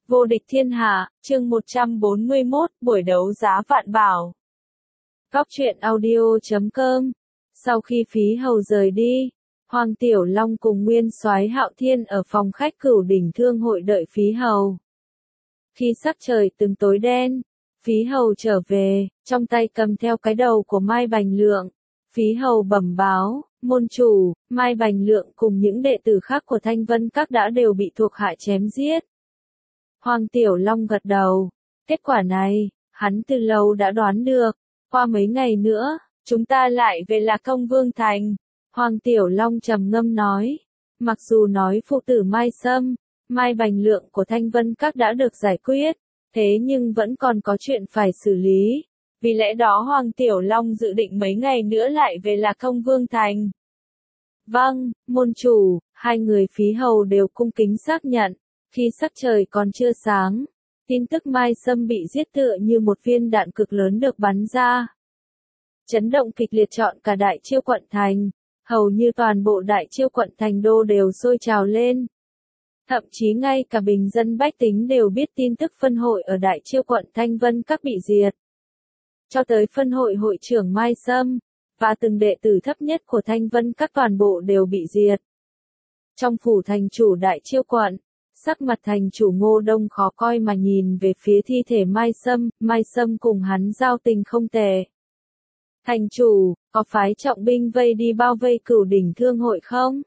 Vô địch thiên hạ, chương 141, buổi đấu giá vạn bảo. Góc truyện audio.com. Sau khi Phí Hầu rời đi, Hoàng Tiểu Long cùng Nguyên Soái Hạo Thiên ở phòng khách Cửu Đỉnh Thương hội đợi Phí Hầu. Khi sắc trời từng tối đen, Phí Hầu trở về, trong tay cầm theo cái đầu của Mai Bành Lượng. Phí Hầu bẩm báo, môn chủ, Mai Bành Lượng cùng những đệ tử khác của Thanh Vân Các đã đều bị thuộc hạ chém giết. Hoàng Tiểu Long gật đầu. Kết quả này, hắn từ lâu đã đoán được. Qua mấy ngày nữa, chúng ta lại về Lạc Công Vương Thành. Hoàng Tiểu Long trầm ngâm nói. Mặc dù nói phụ tử Mai Sâm, Mai Bành Lượng của Thanh Vân Các đã được giải quyết, thế nhưng vẫn còn có chuyện phải xử lý. Vì lẽ đó Hoàng Tiểu Long dự định mấy ngày nữa lại về Lạc Công Vương Thành. Vâng, môn chủ, hai người Phí Hầu đều cung kính xác nhận. Khi sắc trời còn chưa sáng, tin tức Mai Sâm bị giết tựa như một viên đạn cực lớn được bắn ra. Chấn động kịch liệt trọn cả Đại Chiêu quận thành, hầu như toàn bộ Đại Chiêu quận thành đô đều sôi trào lên. Thậm chí ngay cả bình dân bách tính đều biết tin tức phân hội ở Đại Chiêu quận Thanh Vân Các bị diệt. Cho tới phân hội hội trưởng Mai Sâm, và từng đệ tử thấp nhất của Thanh Vân Các toàn bộ đều bị diệt. Trong phủ thành chủ Đại Chiêu quận, sắc mặt thành chủ Ngô Đông khó coi mà nhìn về phía thi thể Mai Sâm cùng hắn giao tình không tệ. Thành chủ, có phái trọng binh vây đi bao vây Cửu Đỉnh Thương hội không?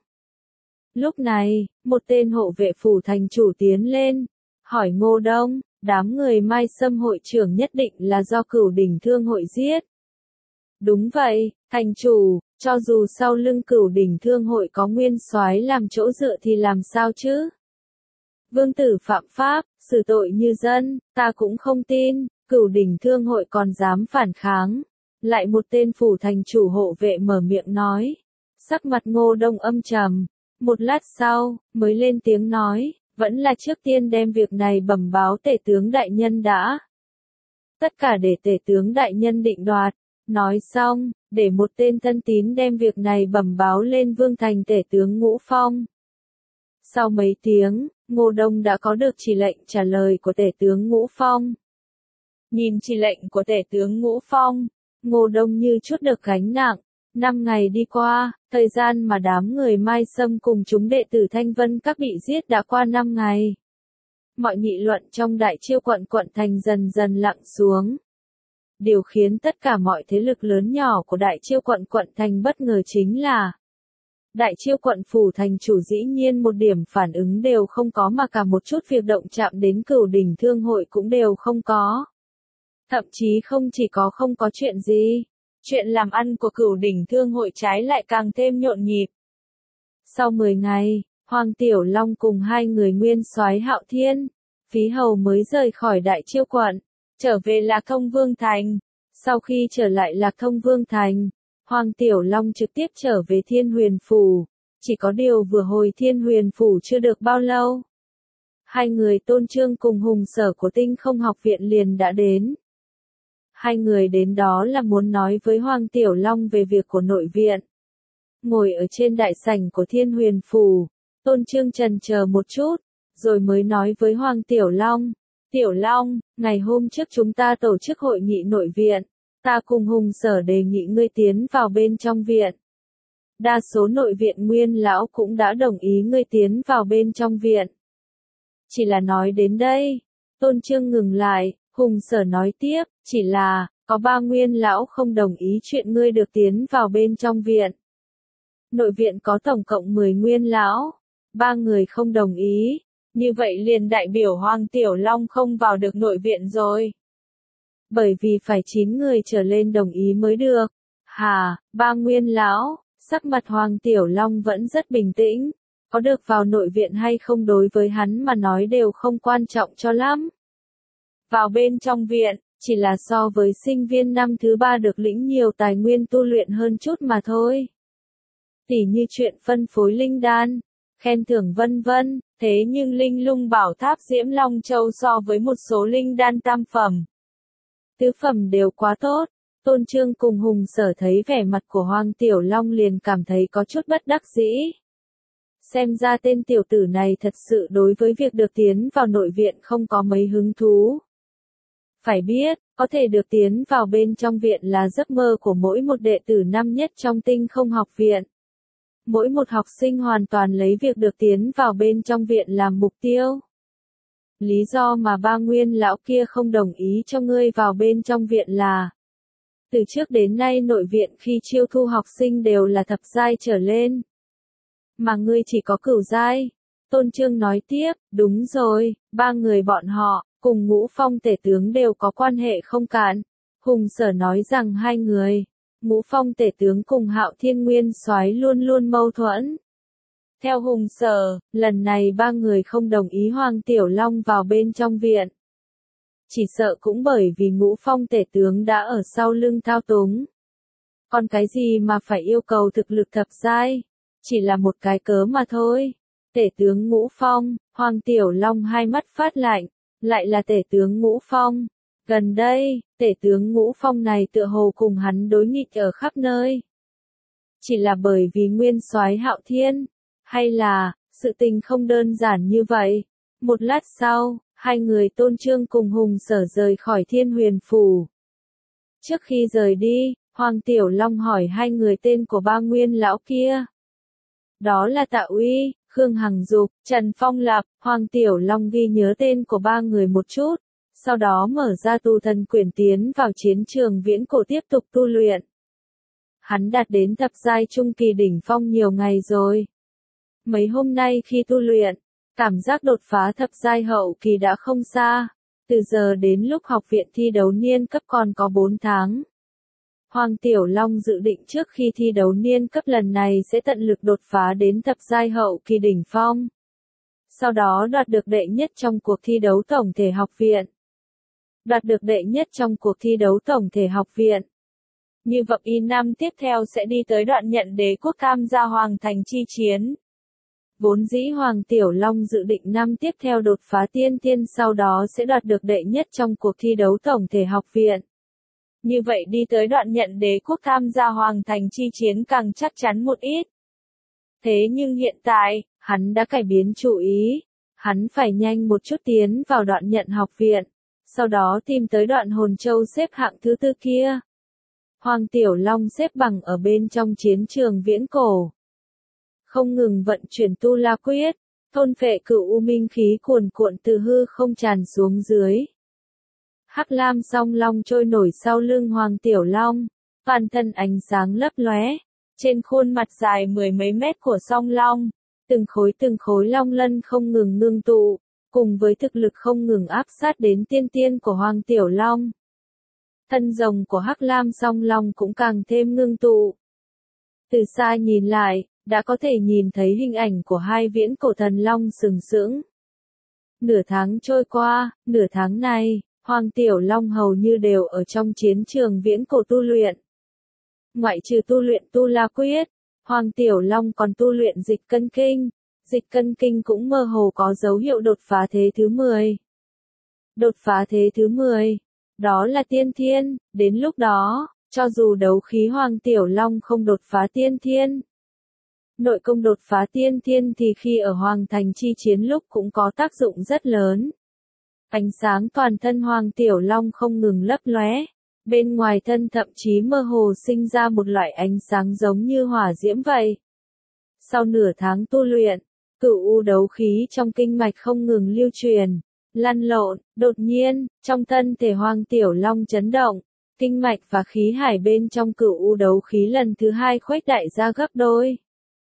Lúc này, một tên hộ vệ phủ thành chủ tiến lên, hỏi Ngô Đông, đám người Mai Sâm hội trưởng nhất định là do Cửu Đỉnh Thương hội giết. Đúng vậy, thành chủ, cho dù sau lưng Cửu Đỉnh Thương hội có Nguyên Soái làm chỗ dựa thì làm sao chứ? Vương tử phạm pháp, xử tội như dân, ta cũng không tin, Cửu Đỉnh Thương hội còn dám phản kháng. Lại một tên phủ thành chủ hộ vệ mở miệng nói. Sắc mặt Ngô Đông âm trầm. Một lát sau, mới lên tiếng nói, vẫn là trước tiên đem việc này bẩm báo tể tướng đại nhân đã. Tất cả để tể tướng đại nhân định đoạt. Nói xong, để một tên thân tín đem việc này bẩm báo lên Vương thành tể tướng Ngũ Phong. Sau mấy tiếng, Ngô Đông đã có được chỉ lệnh trả lời của tể tướng Ngũ Phong. Nhìn chỉ lệnh của tể tướng Ngũ Phong, Ngô Đông như chút được gánh nặng. 5 ngày đi qua, thời gian mà đám người Mai Sâm cùng chúng đệ tử Thanh Vân Các bị giết đã qua 5 ngày. Mọi nghị luận trong Đại Chiêu quận thành dần dần lặng xuống. Điều khiến tất cả mọi thế lực lớn nhỏ của Đại Chiêu quận thành bất ngờ chính là Đại Chiêu quận phủ thành chủ dĩ nhiên một điểm phản ứng đều không có mà cả một chút việc động chạm đến Cửu Đỉnh Thương hội cũng đều không có. Thậm chí không chỉ có không có chuyện gì, chuyện làm ăn của Cửu Đỉnh Thương hội trái lại càng thêm nhộn nhịp. Sau 10 ngày, Hoàng Tiểu Long cùng hai người Nguyên Soái Hạo Thiên, Phí Hầu mới rời khỏi Đại Chiêu quận, trở về Lạc Công Vương Thành. Sau khi trở lại Lạc Công Vương Thành, Hoàng Tiểu Long trực tiếp trở về Thiên Huyền Phủ, chỉ có điều vừa hồi Thiên Huyền Phủ chưa được bao lâu. Hai người Tôn Trương cùng Hùng Sở của Tinh Không học viện liền đã đến. Hai người đến đó là muốn nói với Hoàng Tiểu Long về việc của nội viện. Ngồi ở trên đại sảnh của Thiên Huyền Phủ, Tôn Trương chần chờ một chút, rồi mới nói với Hoàng Tiểu Long. Tiểu Long, ngày hôm trước chúng ta tổ chức hội nghị nội viện, ta cùng Hùng Sở đề nghị ngươi tiến vào bên trong viện. Đa số nội viện nguyên lão cũng đã đồng ý ngươi tiến vào bên trong viện. Chỉ là nói đến đây, Tôn Trương ngừng lại, Hùng Sở nói tiếp, chỉ là, có 3 nguyên lão không đồng ý chuyện ngươi được tiến vào bên trong viện. Nội viện có tổng cộng 10 nguyên lão, 3 người không đồng ý, như vậy liền đại biểu Hoàng Tiểu Long không vào được nội viện rồi. Bởi vì phải 9 người trở lên đồng ý mới được. Hà, 3 nguyên lão, sắc mặt Hoàng Tiểu Long vẫn rất bình tĩnh, có được vào nội viện hay không đối với hắn mà nói đều không quan trọng cho lắm. Vào bên trong viện, chỉ là so với sinh viên năm thứ 3 được lĩnh nhiều tài nguyên tu luyện hơn chút mà thôi. Tỉ như chuyện phân phối linh đan, khen thưởng vân vân, thế nhưng linh lung bảo tháp Diễm Long Châu so với một số linh đan tam phẩm, tứ phẩm đều quá tốt. Tôn Trương cùng Hùng Sở thấy vẻ mặt của Hoàng Tiểu Long liền cảm thấy có chút bất đắc dĩ. Xem ra tên tiểu tử này thật sự đối với việc được tiến vào nội viện không có mấy hứng thú. Phải biết, có thể được tiến vào bên trong viện là giấc mơ của mỗi một đệ tử năm nhất trong Tinh Không học viện. Mỗi một học sinh hoàn toàn lấy việc được tiến vào bên trong viện làm mục tiêu. Lý do mà ba Nguyên lão kia không đồng ý cho ngươi vào bên trong viện là: từ trước đến nay nội viện khi chiêu thu học sinh đều là thập giai trở lên. Mà ngươi chỉ có cửu giai. Tôn Trương nói tiếp, đúng rồi, ba người bọn họ, cùng Ngũ Phong tể tướng đều có quan hệ không cạn. Hùng Sở nói rằng hai người, Ngũ Phong tể tướng cùng Hạo Thiên Nguyên soái luôn luôn mâu thuẫn. Theo Hùng Sở, lần này ba người không đồng ý Hoàng Tiểu Long vào bên trong viện. Chỉ sợ cũng bởi vì Ngũ Phong tể tướng đã ở sau lưng thao túng. Còn cái gì mà phải yêu cầu thực lực thập giai? Chỉ là một cái cớ mà thôi. Tể tướng Ngũ Phong, Hoàng Tiểu Long hai mắt phát lạnh, lại là tể tướng Ngũ Phong. Gần đây, tể tướng Ngũ Phong này tựa hồ cùng hắn đối nghịch ở khắp nơi. Chỉ là bởi vì nguyên soái Hạo Thiên, hay là, sự tình không đơn giản như vậy. Một lát sau, hai người Tôn Trương cùng Hùng Sở rời khỏi Thiên Huyền Phủ. Trước khi rời đi, Hoàng Tiểu Long hỏi hai người tên của ba Nguyên lão kia. Đó là Tạ Uy, Khương Hằng Dục, Trần Phong Lạp. Hoàng Tiểu Long ghi nhớ tên của ba người một chút, sau đó mở ra tu thần quyển tiến vào chiến trường viễn cổ tiếp tục tu luyện. Hắn đạt đến thập giai trung kỳ đỉnh phong nhiều ngày rồi. Mấy hôm nay khi tu luyện, cảm giác đột phá thập giai hậu kỳ đã không xa. Từ giờ đến lúc học viện thi đấu niên cấp còn có 4 tháng. Hoàng Tiểu Long dự định trước khi thi đấu niên cấp lần này sẽ tận lực đột phá đến thập giai hậu kỳ đỉnh phong. Sau đó đoạt được đệ nhất trong cuộc thi đấu tổng thể học viện. Đoạt được đệ nhất trong cuộc thi đấu tổng thể học viện. Như vậy năm tiếp theo sẽ đi tới đoạn nhận đế quốc tham gia hoàng thành chi chiến. Vốn dĩ Hoàng Tiểu Long dự định năm tiếp theo đột phá tiên thiên sau đó sẽ đoạt được đệ nhất trong cuộc thi đấu tổng thể học viện. Như vậy đi tới đoạn nhận đế quốc tham gia hoàng thành chi chiến càng chắc chắn một ít. Thế nhưng hiện tại, hắn đã cải biến chủ ý. Hắn phải nhanh một chút tiến vào đoạn nhận học viện. Sau đó tìm tới đoạn hồn châu xếp hạng thứ 4 kia. Hoàng Tiểu Long xếp bằng ở bên trong chiến trường viễn cổ. Không ngừng vận chuyển tu la quyết, thôn phệ cửu u minh khí cuồn cuộn từ hư không tràn xuống dưới. Hắc lam song long trôi nổi sau lưng Hoàng Tiểu Long, toàn thân ánh sáng lấp lóe, trên khuôn mặt dài 10 mấy mét của song long, từng khối long lân không ngừng ngưng tụ, cùng với thực lực không ngừng áp sát đến tiên của Hoàng Tiểu Long. Thân rồng của Hắc lam song long cũng càng thêm ngưng tụ. Từ xa nhìn lại, đã có thể nhìn thấy hình ảnh của hai viễn cổ thần long sừng sững. Nửa tháng trôi qua, nửa tháng này, Hoàng Tiểu Long hầu như đều ở trong chiến trường viễn cổ tu luyện. Ngoại trừ tu luyện tu la quyết, Hoàng Tiểu Long còn tu luyện dịch cân kinh. Dịch cân kinh cũng mơ hồ có dấu hiệu đột phá thế thứ 10. Đột phá thế thứ 10, đó là tiên thiên, đến lúc đó, cho dù đấu khí Hoàng Tiểu Long không đột phá tiên thiên, nội công đột phá tiên thiên thì khi ở Hoàng thành chi chiến lúc cũng có tác dụng rất lớn. Ánh sáng toàn thân Hoàng Tiểu Long không ngừng lấp lóe, bên ngoài thân thậm chí mơ hồ sinh ra một loại ánh sáng giống như hỏa diễm vậy. Sau nửa tháng tu luyện, cửu u đấu khí trong kinh mạch không ngừng lưu truyền, lăn lộn, đột nhiên, trong thân thể Hoàng Tiểu Long chấn động, kinh mạch và khí hải bên trong cửu u đấu khí lần thứ 2 khuếch đại ra gấp đôi.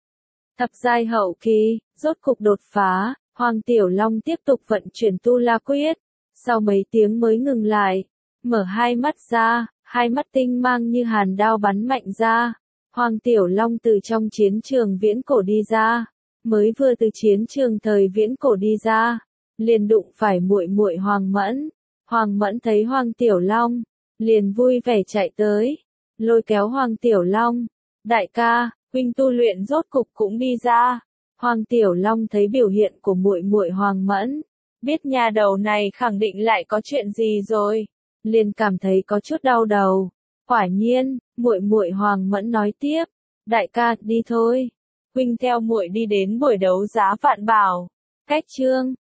Thập giai hậu kỳ, rốt cục đột phá, Hoàng Tiểu Long tiếp tục vận chuyển tu la quyết, sau mấy tiếng mới ngừng lại, mở hai mắt ra, hai mắt tinh mang như hàn đao bắn mạnh ra. Hoàng Tiểu Long từ trong chiến trường viễn cổ đi ra, mới vừa từ chiến trường thời viễn cổ đi ra, liền đụng phải muội muội Hoàng Mẫn. Hoàng Mẫn thấy Hoàng Tiểu Long, liền vui vẻ chạy tới, lôi kéo Hoàng Tiểu Long, đại ca, huynh tu luyện rốt cục cũng đi ra. Hoàng Tiểu Long thấy biểu hiện của muội muội Hoàng Mẫn, biết nhà đầu này khẳng định lại có chuyện gì rồi, liền cảm thấy có chút đau đầu. Quả nhiên, muội muội Hoàng Mẫn nói tiếp, đại ca, đi thôi. huynh theo muội đi đến buổi đấu giá Vạn Bảo. Cách chương